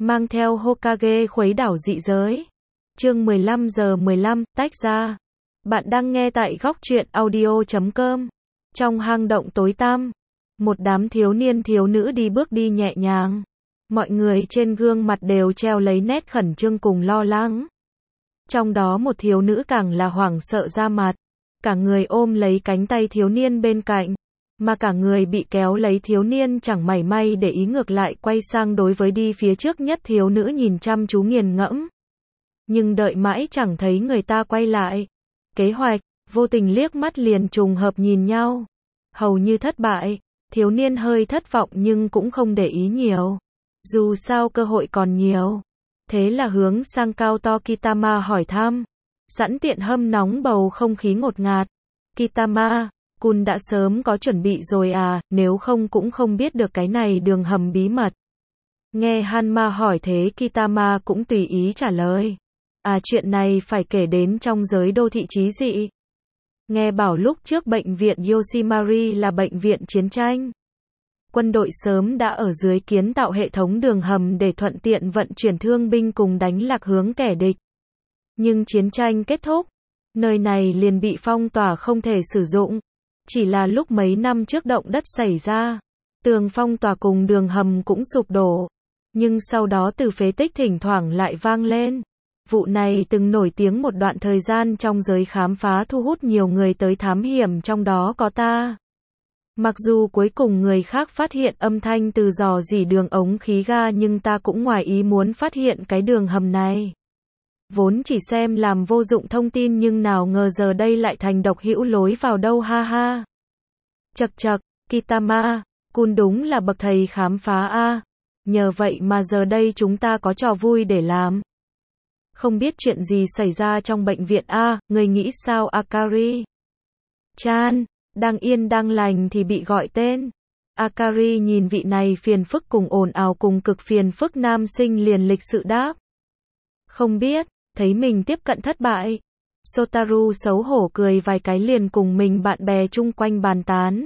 mang theo Hokage khuấy đảo dị giới. Chương 15:15, tách ra. Bạn đang nghe tại góc truyện audio.com. Trong hang động tối tăm, một đám thiếu niên thiếu nữ đi bước đi nhẹ nhàng. Mọi người trên gương mặt đều treo lấy nét khẩn trương cùng lo lắng. Trong đó một thiếu nữ càng là hoảng sợ ra mặt. Cả người ôm lấy cánh tay thiếu niên bên cạnh. Mà cả người bị kéo lấy thiếu niên chẳng mảy may để ý, ngược lại quay sang đối với đi phía trước nhất thiếu nữ nhìn chăm chú nghiền ngẫm. Nhưng đợi mãi chẳng thấy người ta quay lại. Kế hoạch, vô tình liếc mắt liền trùng hợp nhìn nhau. Hầu như thất bại, thiếu niên hơi thất vọng nhưng cũng không để ý nhiều. Dù sao cơ hội còn nhiều. Thế là hướng sang cao to Kitama hỏi thăm. Sẵn tiện hâm nóng bầu không khí ngột ngạt. Kitama-kun đã sớm có chuẩn bị rồi à, nếu không cũng không biết được cái này đường hầm bí mật. Nghe Hanma hỏi thế Kitama cũng tùy ý trả lời. À, chuyện này phải kể đến trong giới đô thị trí dị. Nghe bảo lúc trước bệnh viện Yoshimari là bệnh viện chiến tranh. Quân đội sớm đã ở dưới kiến tạo hệ thống đường hầm để thuận tiện vận chuyển thương binh cùng đánh lạc hướng kẻ địch. Nhưng chiến tranh kết thúc, nơi này liền bị phong tỏa không thể sử dụng. Chỉ là lúc mấy năm trước động đất xảy ra, tường phong tỏa cùng đường hầm cũng sụp đổ. Nhưng sau đó từ phế tích thỉnh thoảng lại vang lên. Vụ này từng nổi tiếng một đoạn thời gian trong giới khám phá, thu hút nhiều người tới thám hiểm, trong đó có ta. Mặc dù cuối cùng người khác phát hiện âm thanh từ rò rỉ đường ống khí ga, nhưng ta cũng ngoài ý muốn phát hiện cái đường hầm này. Vốn chỉ xem làm vô dụng thông tin nhưng nào ngờ giờ đây lại thành độc hữu lối vào đâu, ha ha. Chậc chậc, Kitama-kun đúng là bậc thầy khám phá a. Nhờ vậy mà giờ đây chúng ta có trò vui để làm. Không biết chuyện gì xảy ra trong bệnh viện a, người nghĩ sao Akari? Chan, đang yên đang lành thì bị gọi tên. Akari nhìn vị này phiền phức cùng ồn ào cùng cực phiền phức nam sinh liền lịch sự đáp. Không biết, thấy mình tiếp cận thất bại. Sotaru xấu hổ cười vài cái liền cùng mình bạn bè chung quanh bàn tán.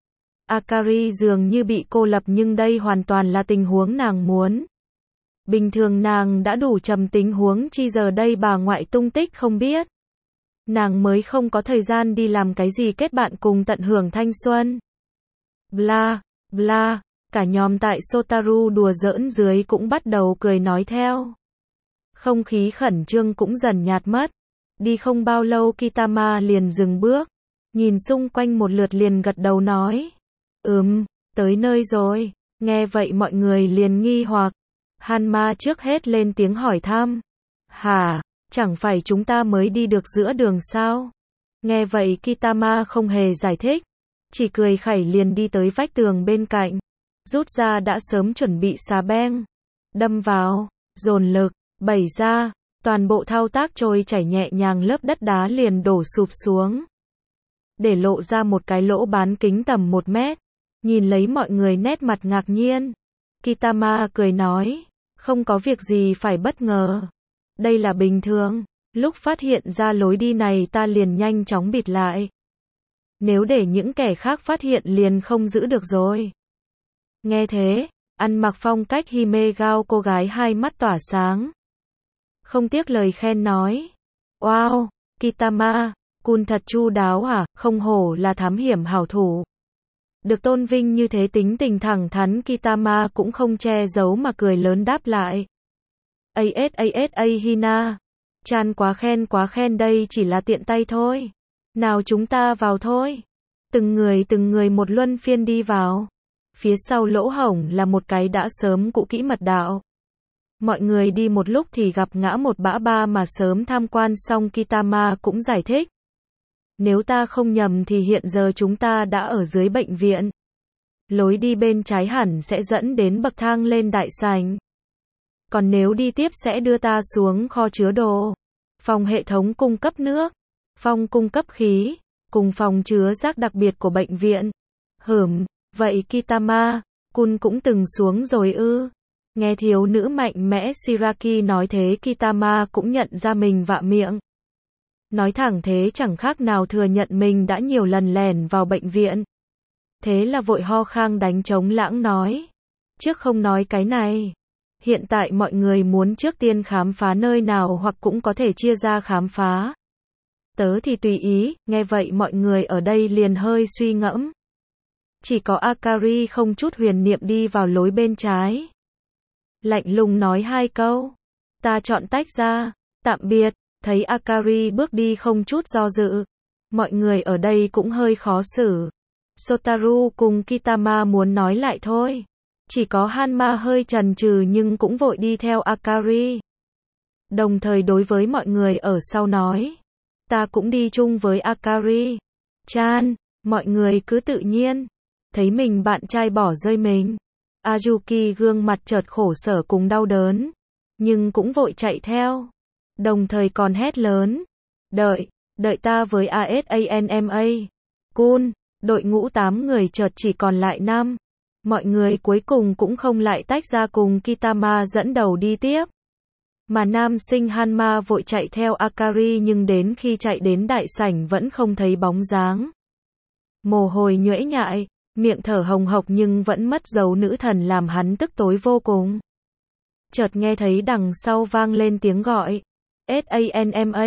Akari dường như bị cô lập nhưng đây hoàn toàn là tình huống nàng muốn. Bình thường nàng đã đủ trầm tính, huống chi giờ đây bà ngoại tung tích không biết. Nàng mới không có thời gian đi làm cái gì kết bạn cùng tận hưởng thanh xuân. Bla, bla, cả nhóm tại Sotaru đùa giỡn dưới cũng bắt đầu cười nói theo. Không khí khẩn trương cũng dần nhạt mất. Đi không bao lâu Kitama liền dừng bước. Nhìn xung quanh một lượt liền gật đầu nói. Tới nơi rồi. Nghe vậy mọi người liền nghi hoặc. Hanma trước hết lên tiếng hỏi thăm. Hả, chẳng phải chúng ta mới đi được giữa đường sao? Nghe vậy Kitama không hề giải thích. Chỉ cười khẩy liền đi tới vách tường bên cạnh. Rút ra đã sớm chuẩn bị xà beng. Đâm vào, dồn lực, bẩy ra. Toàn bộ thao tác trôi chảy nhẹ nhàng, lớp đất đá liền đổ sụp xuống. Để lộ ra một cái lỗ bán kính tầm 1 mét. Nhìn lấy mọi người nét mặt ngạc nhiên. Kitama cười nói. Không có việc gì phải bất ngờ. Đây là bình thường. Lúc phát hiện ra lối đi này ta liền nhanh chóng bịt lại. Nếu để những kẻ khác phát hiện liền không giữ được rồi. Nghe thế, ăn mặc phong cách Himegao cô gái hai mắt tỏa sáng. Không tiếc lời khen nói. Wow, Kitama-kun thật chu đáo à, không hổ là thám hiểm hảo thủ. Được tôn vinh như thế, tính tình thẳng thắn Kitama cũng không che giấu mà cười lớn đáp lại. Asa Hina. Chan quá khen, đây chỉ là tiện tay thôi. Nào chúng ta vào thôi. Từng người một luân phiên đi vào. Phía sau lỗ hổng là một cái đã sớm cũ kỹ mật đạo. Mọi người đi một lúc thì gặp ngã một bã ba mà sớm tham quan xong. Kitama cũng giải thích. Nếu ta không nhầm thì hiện giờ chúng ta đã ở dưới bệnh viện. Lối đi bên trái hẳn sẽ dẫn đến bậc thang lên đại sảnh. Còn nếu đi tiếp sẽ đưa ta xuống kho chứa đồ, phòng hệ thống cung cấp nước, phòng cung cấp khí, cùng phòng chứa rác đặc biệt của bệnh viện. Vậy Kitama-kun cũng từng xuống rồi ư? Nghe thiếu nữ mạnh mẽ Shiraki nói thế Kitama cũng nhận ra mình vạ miệng. Nói thẳng thế chẳng khác nào thừa nhận mình đã nhiều lần lẻn vào bệnh viện. Thế là vội ho khang đánh trống lãng nói. Trước không nói cái này. Hiện tại mọi người muốn trước tiên khám phá nơi nào hoặc cũng có thể chia ra khám phá. Tớ thì tùy ý, nghe vậy mọi người ở đây liền hơi suy ngẫm. Chỉ có Akari không chút huyền niệm đi vào lối bên trái. Lạnh lùng nói 2 câu. Ta chọn tách ra. Tạm biệt. Thấy Akari bước đi không chút do dự. Mọi người ở đây cũng hơi khó xử. Sotaru cùng Kitama muốn nói lại thôi. Chỉ có Hanma hơi chần chừ nhưng cũng vội đi theo Akari. Đồng thời đối với mọi người ở sau nói. Ta cũng đi chung với Akari. Chan, mọi người cứ tự nhiên. Thấy mình bạn trai bỏ rơi mình. Azuki gương mặt chợt khổ sở cùng đau đớn. Nhưng cũng vội chạy theo. Đồng thời còn hét lớn. Đợi ta với ASANMA. Kun, đội ngũ 8 người chợt chỉ còn lại 5. Mọi người cuối cùng cũng không lại tách ra cùng Kitama dẫn đầu đi tiếp. Mà nam sinh Hanma vội chạy theo Akari nhưng đến khi chạy đến đại sảnh vẫn không thấy bóng dáng. Mồ hôi nhuễ nhại, miệng thở hồng hộc nhưng vẫn mất dấu nữ thần làm hắn tức tối vô cùng. Chợt nghe thấy đằng sau vang lên tiếng gọi. SANMA.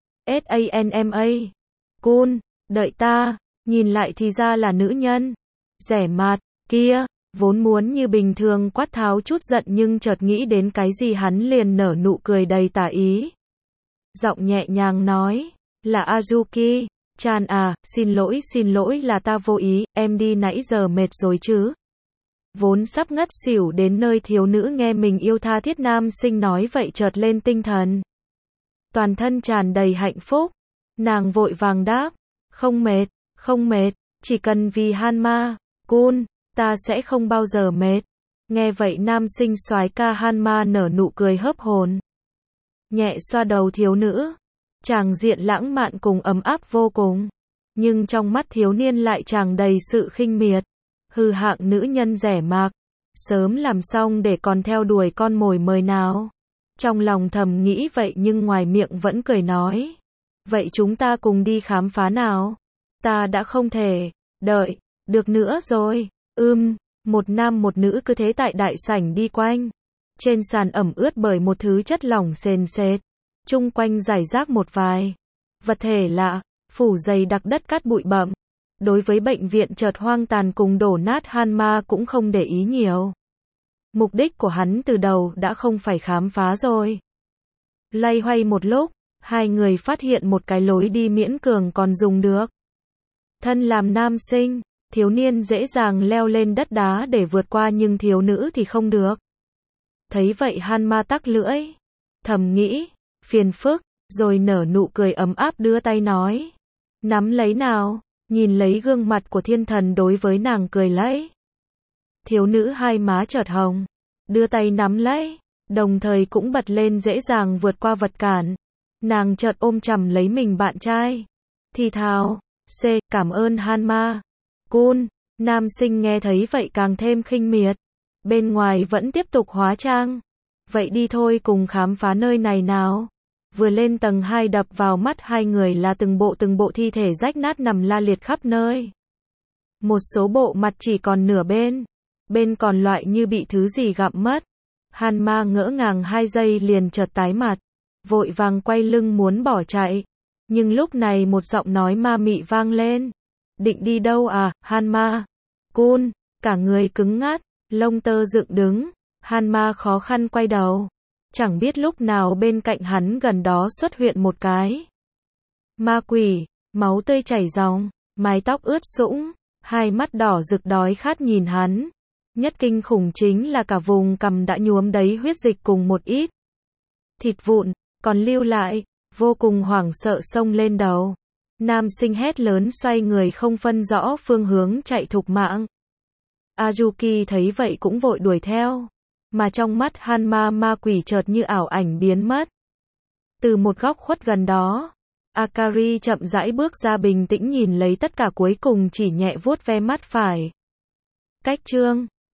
SANMA. Kun, đợi ta. Nhìn lại thì ra là nữ nhân. Rẻ mạt, kia. Vốn muốn như bình thường quát tháo chút giận nhưng chợt nghĩ đến cái gì hắn liền nở nụ cười đầy tà ý. Giọng nhẹ nhàng nói. Là Azuki. Chan à, xin lỗi là ta vô ý, em đi nãy giờ mệt rồi chứ. Vốn sắp ngất xỉu đến nơi thiếu nữ nghe mình yêu tha thiết nam sinh nói vậy chợt lên tinh thần. Toàn thân tràn đầy hạnh phúc. Nàng vội vàng đáp. Không mệt, chỉ cần vì Hanma. Kun, ta sẽ không bao giờ mệt. Nghe vậy nam sinh soái ca Hanma nở nụ cười hớp hồn. Nhẹ xoa đầu thiếu nữ. Tràng diện lãng mạn cùng ấm áp vô cùng. Nhưng trong mắt thiếu niên lại tràn đầy sự khinh miệt. Hư hạng nữ nhân rẻ mạt. Sớm làm xong để còn theo đuổi con mồi mời nào. Trong lòng thầm nghĩ vậy nhưng ngoài miệng vẫn cười nói. Vậy chúng ta cùng đi khám phá nào. Ta đã không thể đợi được nữa rồi. Một nam một nữ cứ thế tại đại sảnh đi quanh. Trên sàn ẩm ướt bởi một thứ chất lỏng sền sệt. Chung quanh rải rác một vài vật thể lạ, phủ dày đặc đất cát bụi bặm. Đối với bệnh viện chợt hoang tàn cùng đổ nát Hanma cũng không để ý nhiều. Mục đích của hắn từ đầu đã không phải khám phá rồi. Loay hoay một lúc, hai người phát hiện một cái lối đi miễn cường còn dùng được. Thân làm nam sinh, thiếu niên dễ dàng leo lên đất đá để vượt qua nhưng thiếu nữ thì không được. Thấy vậy Hanma tắc lưỡi, thầm nghĩ, phiền phức, rồi nở nụ cười ấm áp đưa tay nói. Nắm lấy nào, nhìn lấy gương mặt của thiên thần đối với nàng cười lấy. Thiếu nữ hai má chợt hồng, đưa tay nắm lấy, đồng thời cũng bật lên dễ dàng vượt qua vật cản. Nàng chợt ôm chầm lấy mình bạn trai. Thì thào, cảm ơn Hanma. Kun, nam sinh nghe thấy vậy càng thêm khinh miệt. Bên ngoài vẫn tiếp tục hóa trang. Vậy đi thôi cùng khám phá nơi này nào. Vừa lên tầng 2 đập vào mắt hai người là từng bộ thi thể rách nát nằm la liệt khắp nơi. Một số bộ mặt chỉ còn nửa bên còn loại như bị thứ gì gặm mất. Hanma ngỡ ngàng 2 giây liền chợt tái mặt, vội vàng quay lưng muốn bỏ chạy. Nhưng lúc này một giọng nói ma mị vang lên. Định đi đâu à, Hanma? Kun, cả người cứng ngắt, lông tơ dựng đứng. Hanma khó khăn quay đầu. Chẳng biết lúc nào bên cạnh hắn gần đó xuất hiện một cái ma quỷ, máu tươi chảy ròng, mái tóc ướt sũng, hai mắt đỏ rực đói khát nhìn hắn. Nhất kinh khủng chính là cả vùng cằm đã nhuốm đầy huyết dịch cùng một ít thịt vụn, còn lưu lại, vô cùng hoảng sợ xông lên đầu. Nam sinh hét lớn xoay người không phân rõ phương hướng chạy thục mạng. Azuki thấy vậy cũng vội đuổi theo. Mà trong mắt Hanma ma quỷ chợt như ảo ảnh biến mất. Từ một góc khuất gần đó, Akari chậm rãi bước ra bình tĩnh nhìn lấy tất cả cuối cùng chỉ nhẹ vuốt ve mắt phải. Cách chương